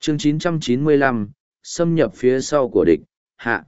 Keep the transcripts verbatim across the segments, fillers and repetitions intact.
chương chín trăm chín mươi lăm, xâm nhập phía sau của địch, hạ.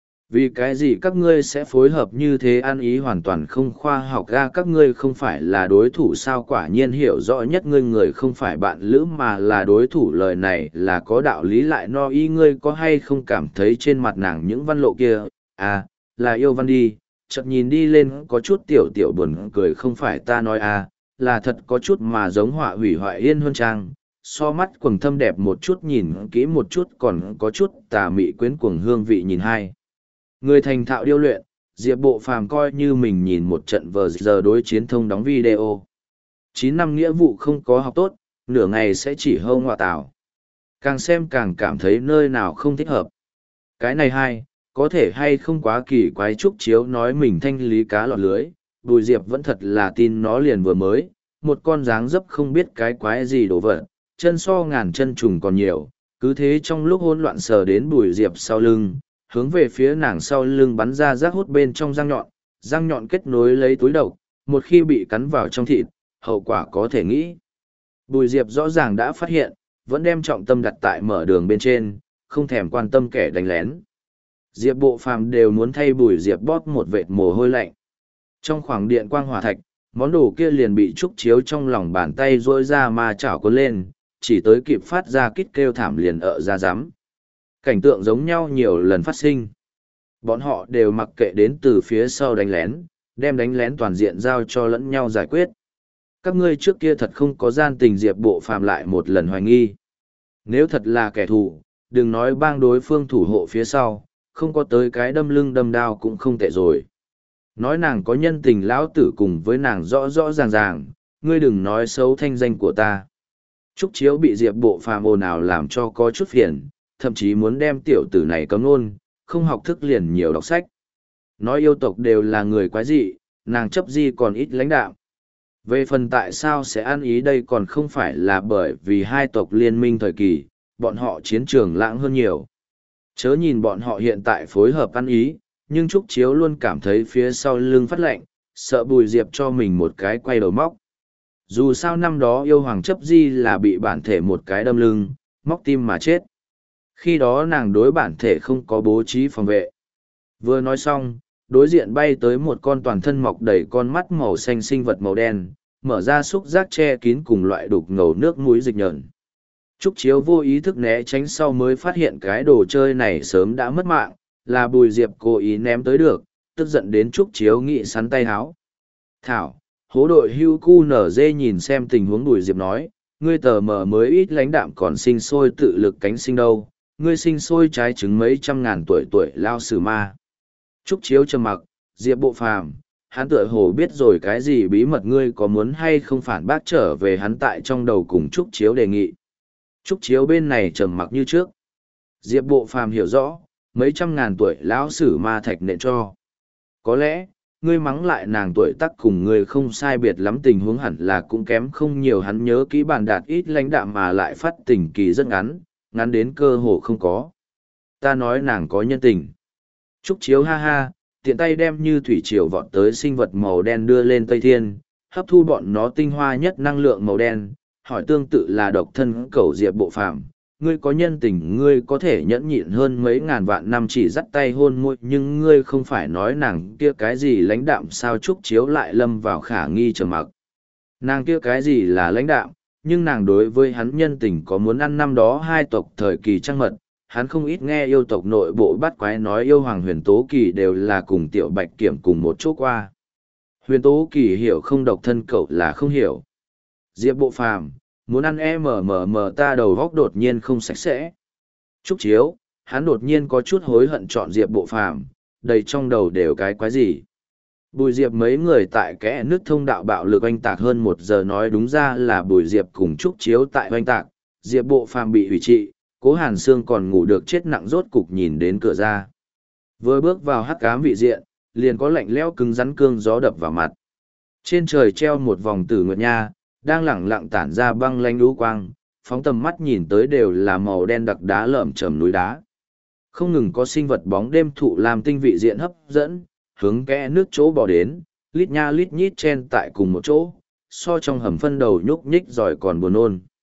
Vì cái gì các ngươi sẽ phối hợp như thế, ăn ý hoàn toàn không khoa học ra, các ngươi không phải là đối thủ sao? Quả nhiên hiểu rõ nhất ngươi người không phải bạn lữ mà là đối thủ, lời này là có đạo lý. Lại no ý, ngươi có hay không cảm thấy trên mặt nàng những văn lộ kia, à, là yêu văn đi, chợt nhìn đi lên có chút tiểu tiểu buồn cười, không phải ta nói à, là thật có chút mà giống họa hủy hoại yên huân trang. So mắt quầng thâm đẹp một chút, nhìn kỹ một chút còn có chút tà mị quyến cuồng hương vị. Nhìn hai người thành thạo điêu luyện, Diệp Bộ Phàm coi như mình nhìn một trận vờ giờ đối chiến thông đóng video. Chín năm nghĩa vụ không có học tốt, nửa ngày sẽ chỉ hông họa tảo. Càng xem càng cảm thấy nơi nào không thích hợp. Cái này hay, có thể hay không quá kỳ quái. Trúc Chiếu nói mình thanh lý cá lọt lưới, Bùi Diệp vẫn thật là tin nó liền vừa mới, một con dáng dấp không biết cái quái gì đổ vật, chân so ngàn chân trùng còn nhiều, cứ thế trong lúc hỗn loạn sờ đến Bùi Diệp sau lưng, hướng về phía nàng sau lưng bắn ra rác hút bên trong răng nhọn, răng nhọn kết nối lấy túi độc, một khi bị cắn vào trong thịt, hậu quả có thể nghĩ. Bùi Diệp rõ ràng đã phát hiện, vẫn đem trọng tâm đặt tại mở đường bên trên, không thèm quan tâm kẻ đánh lén. Diệp Bộ Phàm đều muốn thay Bùi Diệp bóp một vệt mồ hôi lạnh. Trong khoảng điện quang hỏa thạch, món đồ kia liền bị Trúc Chiếu trong lòng bàn tay rỗi ra mà chảo cuốn lên, chỉ tới kịp phát ra kít kêu thảm liền ợ ra rắm. Cảnh tượng giống nhau nhiều lần phát sinh. Bọn họ đều mặc kệ đến từ phía sau đánh lén, đem đánh lén toàn diện giao cho lẫn nhau giải quyết. Các ngươi trước kia thật không có gian tình. Diệp Bộ Phàm lại một lần hoài nghi. Nếu thật là kẻ thù, đừng nói bang đối phương thủ hộ phía sau, không có tới cái đâm lưng đâm đao cũng không tệ rồi. Nói nàng có nhân tình, lão tử cùng với nàng rõ rõ ràng ràng, ngươi đừng nói xấu thanh danh của ta. Trúc Chiếu bị Diệp Bộ Phàm ồn ào làm cho có chút phiền, thậm chí muốn đem tiểu tử này cấm luôn, không học thức liền nhiều đọc sách. Nói yêu tộc đều là người quái dị, nàng chấp di còn ít lãnh đạo. Về phần tại sao sẽ ăn ý đây, còn không phải là bởi vì hai tộc liên minh thời kỳ, bọn họ chiến trường lãng hơn nhiều. Chớ nhìn bọn họ hiện tại phối hợp ăn ý, nhưng Trúc Chiếu luôn cảm thấy phía sau lưng phát lạnh, sợ Bùi Diệp cho mình một cái quay đầu móc. Dù sao năm đó yêu hoàng chấp di là bị bản thể một cái đâm lưng, móc tim mà chết. Khi đó nàng đối bản thể không có bố trí phòng vệ. Vừa nói xong, đối diện bay tới một con toàn thân mọc đầy con mắt màu xanh sinh vật màu đen, mở ra xúc giác che kín cùng loại đục ngầu nước mũi dịch nhờn. Trúc Chiếu vô ý thức né tránh sau mới phát hiện cái đồ chơi này sớm đã mất mạng, là Bùi Diệp cố ý ném tới được, tức giận đến Trúc Chiếu nghị sắn tay háo. Thảo, hố đội hưu cu nở dê nhìn xem tình huống. Bùi Diệp nói, ngươi tờ mờ mới ít lãnh đạm còn sinh sôi tự lực cánh sinh đâu, ngươi sinh sôi trái trứng mấy trăm ngàn tuổi tuổi lao sử ma. Trúc Chiếu trầm mặc, Diệp Bộ Phàm, hắn tựa hồ biết rồi cái gì bí mật, ngươi có muốn hay không phản bác trở về hắn tại trong đầu cùng Trúc Chiếu đề nghị. Trúc Chiếu bên này trầm mặc như trước. Diệp Bộ Phàm hiểu rõ, mấy trăm ngàn tuổi lão sử ma thạch nện cho. Có lẽ, ngươi mắng lại nàng tuổi tác cùng ngươi không sai biệt lắm, tình huống hẳn là cũng kém không nhiều. Hắn nhớ kỹ bàn đạt ít lãnh đạm mà lại phát tình kỳ rất ngắn, ngắn đến cơ hồ không có. Ta nói nàng có nhân tình. Trúc Chiếu ha ha, tiện tay đem như thủy triều vọt tới sinh vật màu đen đưa lên Tây Thiên, hấp thu bọn nó tinh hoa nhất năng lượng màu đen, hỏi tương tự là độc thân cẩu Diệp Bộ Phàm, ngươi có nhân tình, ngươi có thể nhẫn nhịn hơn mấy ngàn vạn năm chỉ dắt tay hôn môi, nhưng ngươi không phải nói nàng kia cái gì lãnh đạm sao? Trúc Chiếu lại lâm vào khả nghi trầm mặc. Nàng kia cái gì là lãnh đạm, nhưng nàng đối với hắn nhân tình có muốn ăn năm đó hai tộc thời kỳ trăng mật. Hắn không ít nghe yêu tộc nội bộ bắt quái nói yêu hoàng Huyền Tố Kỳ đều là cùng Tiểu Bạch Kiểm cùng một chỗ qua. Huyền Tố Kỳ hiểu không, độc thân cậu là không hiểu. Diệp Bộ Phàm, muốn ăn e mờ mờ mờ, ta đầu góc đột nhiên không sạch sẽ. Trúc Chiếu, hắn đột nhiên có chút hối hận chọn Diệp Bộ Phàm, đầy trong đầu đều cái quái gì. Bùi Diệp mấy người tại kẽ nước thông đạo bạo lực oanh tạc hơn một giờ, nói đúng ra là Bùi Diệp cùng Trúc Chiếu tại oanh tạc, Diệp Bộ Phàm bị hủy trị, Cố Hàn Sương còn ngủ được chết nặng rốt cục nhìn đến cửa ra. Vừa bước vào hắc ám vị diện, liền có lạnh lẽo cứng rắn cương gió đập vào mặt. Trên trời treo một vòng tử nguyệt nha, đang lẳng lặng tản ra băng lanh lũ quang, phóng tầm mắt nhìn tới đều là màu đen đặc đá lởm chởm núi đá. Không ngừng có sinh vật bóng đêm thụ làm tinh vị diện hấp dẫn, hướng kẽ nước chỗ bỏ đến, lít nha lít nhít chen tại cùng một chỗ, so trong hầm phân đầu nhúc nhích giỏi còn buồn nôn.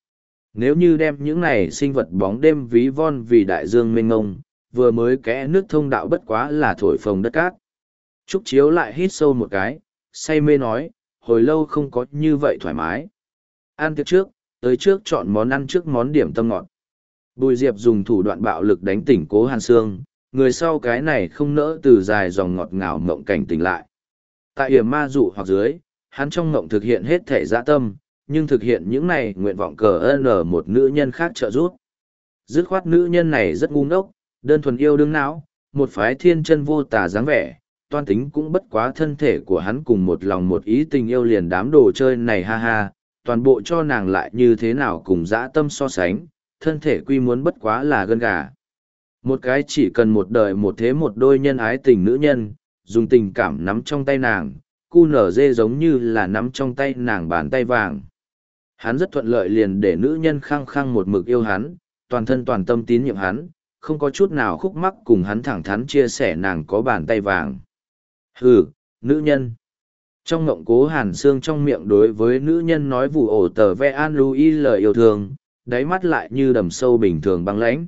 Nếu như đem những này sinh vật bóng đêm ví von vì đại dương mênh ngông, vừa mới kẽ nước thông đạo bất quá là thổi phồng đất cát. Trúc Chiếu lại hít sâu một cái, say mê nói, hồi lâu không có như vậy thoải mái. Ăn tiệc trước, tới trước chọn món ăn trước món điểm tâm ngọt. Bùi Diệp dùng thủ đoạn bạo lực đánh tỉnh Cố Hàn Sương, người sau cái này không nỡ từ dài dòng ngọt ngào mộng cảnh tỉnh lại. Tại hiểm ma dụ hoặc dưới, hắn trong mộng thực hiện hết thể dã tâm, nhưng thực hiện những này nguyện vọng cờ ơn một nữ nhân khác trợ giúp. Dứt khoát nữ nhân này rất ngu ngốc, đơn thuần yêu đương não, một phái thiên chân vô tà dáng vẻ, toan tính cũng bất quá thân thể của hắn cùng một lòng một ý tình yêu liền đám đồ chơi này ha ha, toàn bộ cho nàng lại như thế nào cùng dã tâm so sánh, thân thể quy muốn bất quá là gân gà. Một cái chỉ cần một đời một thế một đôi nhân ái tình nữ nhân, dùng tình cảm nắm trong tay nàng, cu nở dê giống như là nắm trong tay nàng bàn tay vàng. Hắn rất thuận lợi liền để nữ nhân khăng khăng một mực yêu hắn, toàn thân toàn tâm tín nhiệm hắn, không có chút nào khúc mắc cùng hắn thẳng thắn chia sẻ nàng có bàn tay vàng. Hừ, nữ nhân. Trong ngộng Cố Hàn Sương trong miệng đối với nữ nhân nói vụ ổ tờ ve an lui lời yêu thương, đáy mắt lại như đầm sâu bình thường băng lãnh.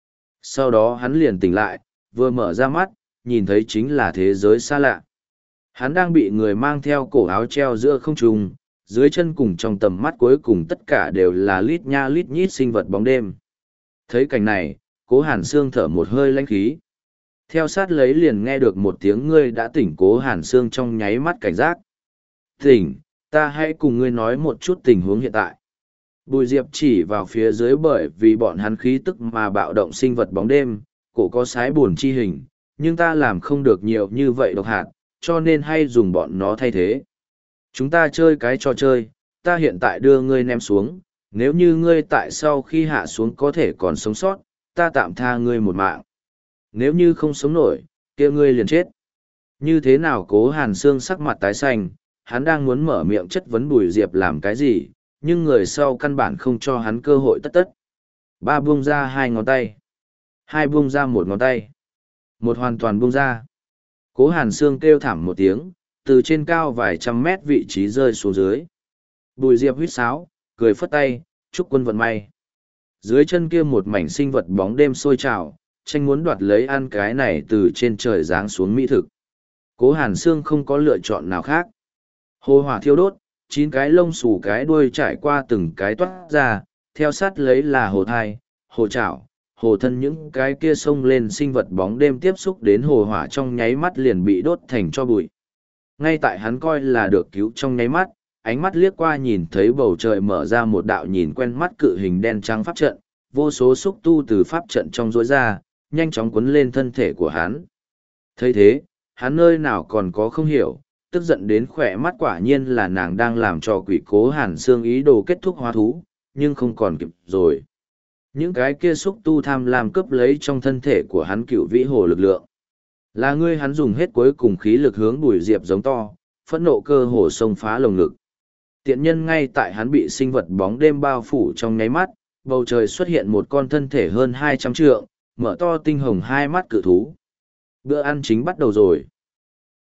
Sau đó hắn liền tỉnh lại, vừa mở ra mắt, nhìn thấy chính là thế giới xa lạ. Hắn đang bị người mang theo cổ áo treo giữa không trung, dưới chân cùng trong tầm mắt cuối cùng tất cả đều là lít nha lít nhít sinh vật bóng đêm. Thấy cảnh này, Cố Hàn Sương thở một hơi lãnh khí. Theo sát lấy liền nghe được một tiếng ngươi đã tỉnh. Cố Hàn Sương trong nháy mắt cảnh giác. Tỉnh, ta hãy cùng ngươi nói một chút tình huống hiện tại. Bùi Diệp chỉ vào phía dưới bởi vì bọn hắn khí tức mà bạo động sinh vật bóng đêm, cổ có sái buồn chi hình, nhưng ta làm không được nhiều như vậy độc hạt, cho nên hay dùng bọn nó thay thế. Chúng ta chơi cái trò chơi, ta hiện tại đưa ngươi ném xuống, nếu như ngươi tại sau khi hạ xuống có thể còn sống sót, ta tạm tha ngươi một mạng. Nếu như không sống nổi, kia ngươi liền chết. Như thế nào? Cố Hàn Sương sắc mặt tái xanh, hắn đang muốn mở miệng chất vấn Bùi Diệp làm cái gì, nhưng người sau căn bản không cho hắn cơ hội tất tất. Ba buông ra hai ngón tay. Hai buông ra một ngón tay. Một hoàn toàn buông ra. Cố Hàn Sương kêu thảm một tiếng, từ trên cao vài trăm mét vị trí rơi xuống dưới. Bùi Diệp huýt sáo, cười phất tay, chúc quân vận may. Dưới chân kia một mảnh sinh vật bóng đêm sôi trào, tranh muốn đoạt lấy ăn cái này từ trên trời giáng xuống mỹ thực. Cố Hàn Sương không có lựa chọn nào khác. Hồ hỏa thiêu đốt, chín cái lông xù cái đuôi trải qua từng cái toát ra, theo sát lấy là hồ thai, hồ chảo, hồ thân những cái kia xông lên sinh vật bóng đêm tiếp xúc đến hồ hỏa trong nháy mắt liền bị đốt thành cho bụi. Ngay tại hắn coi là được cứu trong nháy mắt, ánh mắt liếc qua nhìn thấy bầu trời mở ra một đạo nhìn quen mắt cự hình đen trắng pháp trận, vô số xúc tu từ pháp trận trong rối ra, nhanh chóng quấn lên thân thể của hắn. Thấy thế, hắn nơi nào còn có không hiểu, tức giận đến khỏe mắt quả nhiên là nàng đang làm cho quỷ. Cố Hàn Sương ý đồ kết thúc hóa thú, nhưng không còn kịp rồi. Những cái kia xúc tu tham lam cướp lấy trong thân thể của hắn cựu vĩ hồ lực lượng. Là ngươi. Hắn dùng hết cuối cùng khí lực hướng Bùi Diệp giống to, phẫn nộ cơ hồ xông phá lồng ngực. Tiện nhân ngay tại hắn bị sinh vật bóng đêm bao phủ trong nháy mắt, bầu trời xuất hiện một con thân thể hơn hai trăm trượng, mở to tinh hồng hai mắt cự thú. Bữa ăn chính bắt đầu rồi.